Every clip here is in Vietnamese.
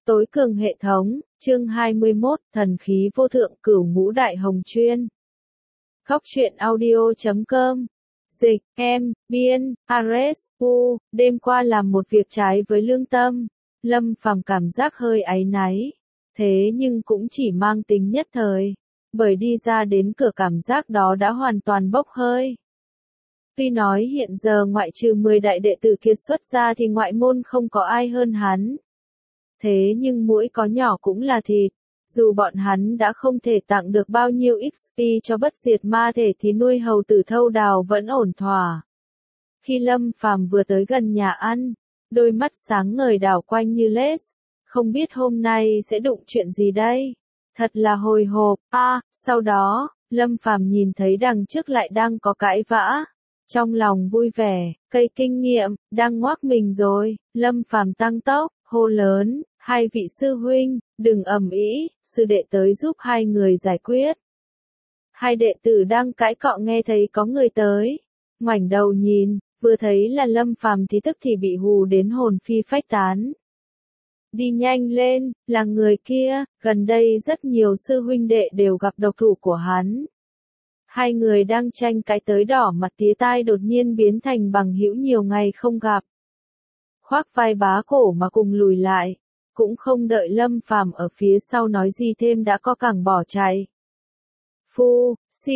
Tối cường hệ thống, chương 21, thần khí vô thượng cửu ngũ đại hồng chuyên. Góc truyện audio.com. Dịch, em, biên, Ares, U, đêm qua làm một việc trái với lương tâm. Lâm Phàm cảm giác hơi áy náy. Thế nhưng cũng chỉ mang tính nhất thời. Bởi đi ra đến cửa cảm giác đó đã hoàn toàn bốc hơi. Tuy nói hiện giờ ngoại trừ 10 đại đệ tử kiệt xuất ra thì ngoại môn không có ai hơn hắn. Thế nhưng mũi có nhỏ cũng là thịt, dù bọn hắn đã không thể tặng được bao nhiêu XP cho bất diệt ma thể thì nuôi hầu tử thâu đào vẫn ổn thỏa. Khi Lâm Phàm vừa tới gần nhà ăn, đôi mắt sáng ngời đảo quanh như lết, không biết hôm nay sẽ đụng chuyện gì đây. Thật là hồi hộp, sau đó, Lâm Phàm nhìn thấy đằng trước lại đang có cãi vã. Trong lòng vui vẻ, cây kinh nghiệm, đang ngoác mình rồi, Lâm Phàm tăng tốc, hô lớn, hai vị sư huynh, đừng ầm ĩ, sư đệ tới giúp hai người giải quyết. Hai đệ tử đang cãi cọ nghe thấy có người tới, ngoảnh đầu nhìn, vừa thấy là Lâm Phàm thì tức thì bị hù đến hồn phi phách tán. Đi nhanh lên, là người kia, gần đây rất nhiều sư huynh đệ đều gặp độc thủ của hắn. Hai người đang tranh cãi tới đỏ mặt tía tai đột nhiên biến thành bằng hữu nhiều ngày không gặp. Khoác vai bá cổ mà cùng lùi lại, cũng không đợi Lâm Phàm ở phía sau nói gì thêm đã có cẳng bỏ chạy. Phu, si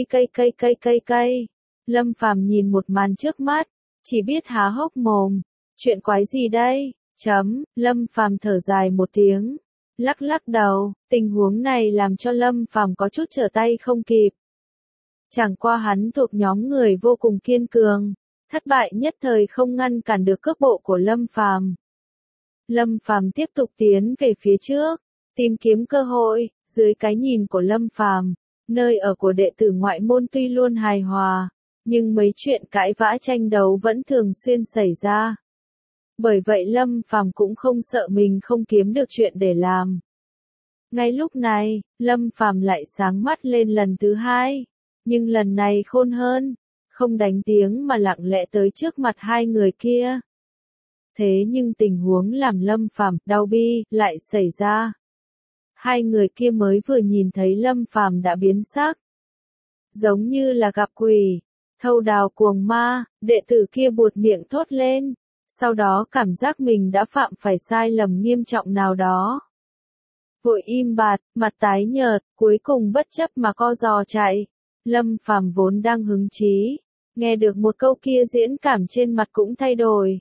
cây. Lâm Phàm nhìn một màn trước mắt, chỉ biết há hốc mồm, chuyện quái gì đây? Lâm Phàm thở dài một tiếng, lắc đầu, tình huống này làm cho Lâm Phàm có chút trở tay không kịp. Chẳng qua hắn thuộc nhóm người vô cùng kiên cường, thất bại nhất thời không ngăn cản được cước bộ của Lâm Phàm. Lâm Phàm tiếp tục tiến về phía trước, tìm kiếm cơ hội, dưới cái nhìn của Lâm Phàm, nơi ở của đệ tử ngoại môn tuy luôn hài hòa, nhưng mấy chuyện cãi vã tranh đấu vẫn thường xuyên xảy ra. Bởi vậy Lâm Phàm cũng không sợ mình không kiếm được chuyện để làm. Ngay lúc này, Lâm Phàm lại sáng mắt lên lần thứ hai. Nhưng lần này khôn hơn, không đánh tiếng mà lặng lẽ tới trước mặt hai người kia. Thế nhưng tình huống làm Lâm Phàm đau bi lại xảy ra. Hai người kia mới vừa nhìn thấy Lâm Phàm đã biến sắc. Giống như là gặp quỷ, thâu đào cuồng ma, đệ tử kia buột miệng thốt lên, sau đó cảm giác mình đã phạm phải sai lầm nghiêm trọng nào đó. Vội im bặt, mặt tái nhợt, cuối cùng bất chấp mà co giò chạy. Lâm Phàm vốn đang hứng chí, nghe được một câu kia diễn cảm trên mặt cũng thay đổi.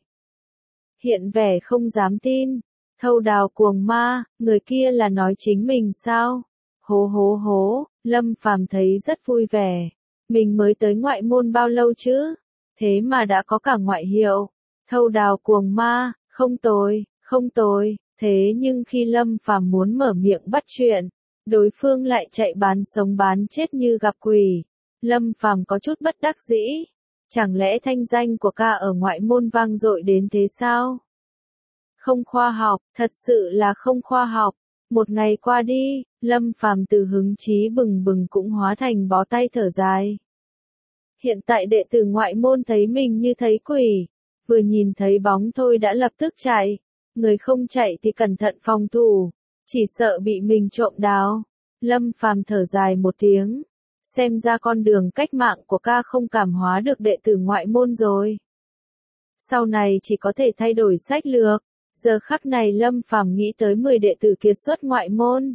Hiện vẻ không dám tin, thâu đào cuồng ma, người kia là nói chính mình sao? Hố, Lâm Phàm thấy rất vui vẻ. Mình mới tới ngoại môn bao lâu chứ? Thế mà đã có cả ngoại hiệu. Thâu đào cuồng ma, không tồi. Thế nhưng khi Lâm Phàm muốn mở miệng bắt chuyện, đối phương lại chạy bán sống bán chết như gặp quỷ. Lâm Phàm có chút bất đắc dĩ. Chẳng lẽ thanh danh của ca ở ngoại môn vang dội đến thế sao? Không khoa học, thật sự là không khoa học. Một ngày qua đi, Lâm Phàm từ hứng chí bừng bừng cũng hóa thành bó tay thở dài. Hiện tại đệ tử ngoại môn thấy mình như thấy quỷ, vừa nhìn thấy bóng thôi đã lập tức chạy. Người không chạy thì cẩn thận phòng thủ, chỉ sợ bị mình trộm đáo. Lâm Phàm thở dài một tiếng, xem ra con đường cách mạng của ca không cảm hóa được đệ tử ngoại môn rồi. Sau này chỉ có thể thay đổi sách lược. Giờ khắc này Lâm Phàm nghĩ tới 10 đệ tử kiệt xuất ngoại môn.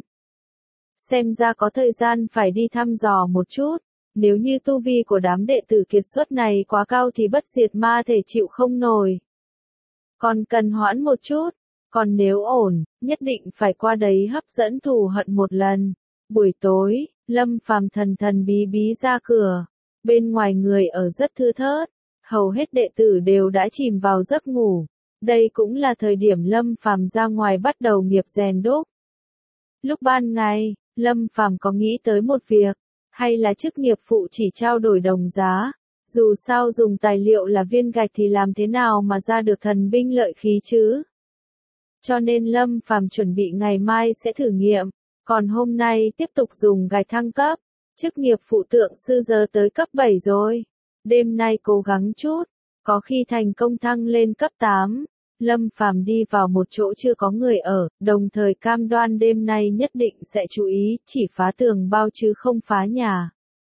Xem ra có thời gian phải đi thăm dò một chút, nếu như tu vi của đám đệ tử kiệt xuất này quá cao thì bất diệt ma thể chịu không nổi. Còn cần hoãn một chút, còn nếu ổn, nhất định phải qua đấy hấp dẫn thù hận một lần. Buổi tối, Lâm Phàm thần bí ra cửa, bên ngoài người ở rất thưa thớt, hầu hết đệ tử đều đã chìm vào giấc ngủ. Đây cũng là thời điểm Lâm Phàm ra ngoài bắt đầu nghiệp rèn đúc. Lúc ban ngày, Lâm Phàm có nghĩ tới một việc, hay là chức nghiệp phụ chỉ trao đổi đồng giá, dù sao dùng tài liệu là viên gạch thì làm thế nào mà ra được thần binh lợi khí chứ? Cho nên Lâm Phàm chuẩn bị ngày mai sẽ thử nghiệm, còn hôm nay tiếp tục dùng gạch thăng cấp, chức nghiệp phụ tượng sư giờ tới cấp 7 rồi. Đêm nay cố gắng chút, có khi thành công thăng lên cấp 8. Lâm Phàm đi vào một chỗ chưa có người ở, đồng thời cam đoan đêm nay nhất định sẽ chú ý, chỉ phá tường bao chứ không phá nhà.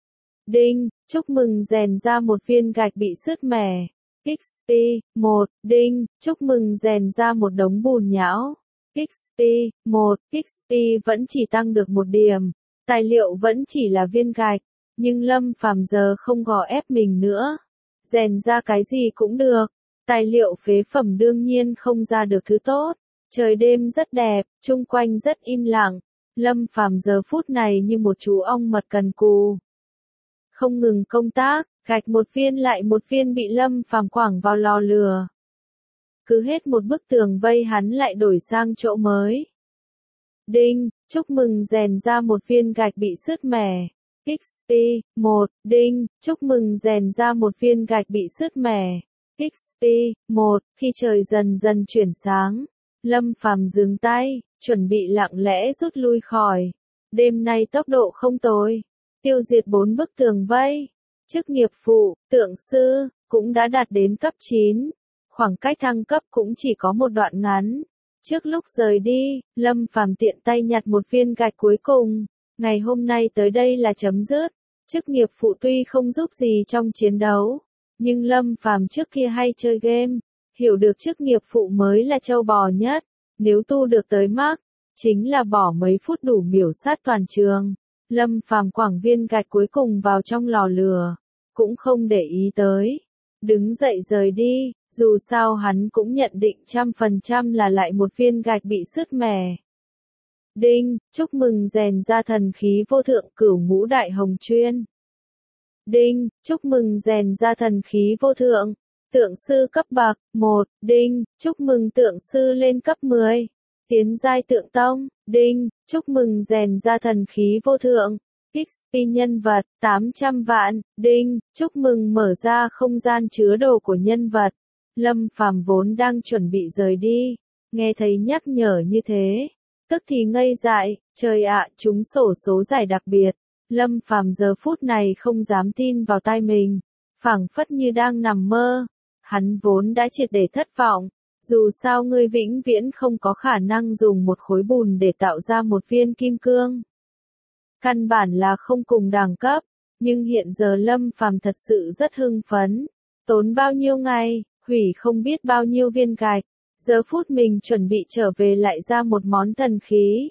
Đinh, chúc mừng rèn ra một viên gạch bị sứt mẻ. XP, 1, đinh, chúc mừng rèn ra một đống bùn nhão. XP, 1, XP vẫn chỉ tăng được một điểm. Tài liệu vẫn chỉ là viên gạch, nhưng Lâm Phàm giờ không gò ép mình nữa. Rèn ra cái gì cũng được. Tài liệu phế phẩm đương nhiên không ra được thứ tốt. Trời đêm rất đẹp, chung quanh rất im lặng. Lâm Phàm giờ phút này như một chú ong mật cần cù. Không ngừng công tác, gạch một viên lại một viên bị Lâm Phàm quẳng vào lò lửa. Cứ hết một bức tường vây hắn lại đổi sang chỗ mới. Đinh, chúc mừng rèn ra một viên gạch bị sứt mẻ. XP, 1, đinh, chúc mừng rèn ra một viên gạch bị sứt mẻ. XP, 1, khi trời dần dần chuyển sáng, Lâm Phàm dừng tay, chuẩn bị lặng lẽ rút lui khỏi. Đêm nay tốc độ không tồi, tiêu diệt 4 bức tường vây. Chức nghiệp phụ, tượng sư, cũng đã đạt đến cấp 9. Khoảng cách thăng cấp cũng chỉ có một đoạn ngắn. Trước lúc rời đi, Lâm Phàm tiện tay nhặt một viên gạch cuối cùng. Ngày hôm nay tới đây là chấm dứt. Chức nghiệp phụ tuy không giúp gì trong chiến đấu, nhưng Lâm Phàm trước kia hay chơi game, hiểu được chức nghiệp phụ mới là trâu bò nhất. Nếu tu được tới max, chính là bỏ mấy phút đủ miểu sát toàn trường. Lâm Phàm quẳng viên gạch cuối cùng vào trong lò lửa, cũng không để ý tới. Đứng dậy rời đi, dù sao hắn cũng nhận định 100% là lại một viên gạch bị sứt mẻ. Đinh, chúc mừng rèn ra thần khí vô thượng cửu ngũ đại hồng chuyên. Đinh, chúc mừng rèn ra thần khí vô thượng. Tượng sư cấp bậc 1, đinh, chúc mừng tượng sư lên cấp 10. Tiến giai tượng tông, đinh, chúc mừng rèn ra thần khí vô thượng. XP nhân vật, 800 vạn, đinh, chúc mừng mở ra không gian chứa đồ của nhân vật. Lâm Phàm vốn đang chuẩn bị rời đi, nghe thấy nhắc nhở như thế, tức thì ngây dại, trời ạ, trúng xổ số giải đặc biệt. Lâm Phàm giờ phút này không dám tin vào tai mình, phảng phất như đang nằm mơ. Hắn vốn đã triệt để thất vọng, dù sao ngươi vĩnh viễn không có khả năng dùng một khối bùn để tạo ra một viên kim cương. Căn bản là không cùng đẳng cấp, nhưng hiện giờ Lâm Phàm thật sự rất hưng phấn. Tốn bao nhiêu ngày, hủy không biết bao nhiêu viên gạch, giờ phút mình chuẩn bị trở về lại ra một món thần khí.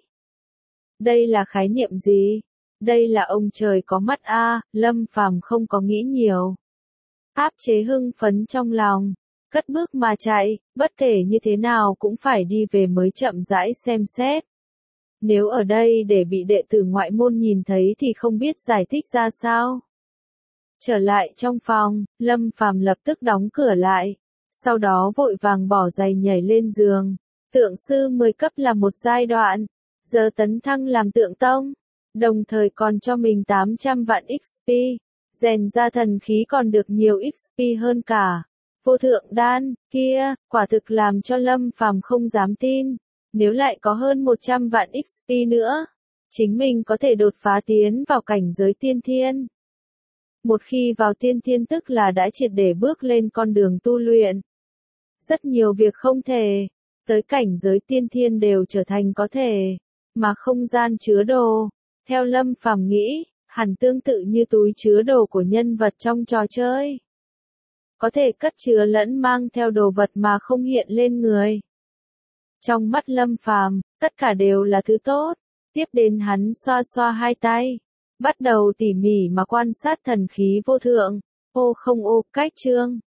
Đây là khái niệm gì? Đây là ông trời có mắt a, Lâm Phàm không có nghĩ nhiều. Áp chế hưng phấn trong lòng, cất bước mà chạy, bất kể như thế nào cũng phải đi về mới chậm rãi xem xét. Nếu ở đây để bị đệ tử ngoại môn nhìn thấy thì không biết giải thích ra sao. Trở lại trong phòng, Lâm Phàm lập tức đóng cửa lại, sau đó vội vàng bỏ giày nhảy lên giường. Tượng sư 10 cấp là một giai đoạn, giờ tấn thăng làm tượng tông, đồng thời còn cho mình 800 vạn XP, rèn ra thần khí còn được nhiều XP hơn cả. Vô thượng đan, kia, quả thực làm cho Lâm Phàm không dám tin. Nếu lại có hơn 100 vạn XP nữa, chính mình có thể đột phá tiến vào cảnh giới tiên thiên. Một khi vào tiên thiên tức là đã triệt để bước lên con đường tu luyện. Rất nhiều việc không thể, tới cảnh giới tiên thiên đều trở thành có thể, mà không gian chứa đồ. Theo Lâm Phàm nghĩ, hẳn tương tự như túi chứa đồ của nhân vật trong trò chơi. Có thể cất chứa lẫn mang theo đồ vật mà không hiện lên người. Trong mắt Lâm Phàm, tất cả đều là thứ tốt. Tiếp đến hắn xoa xoa hai tay, bắt đầu tỉ mỉ mà quan sát thần khí vô thượng. Ô không ô, cách chương.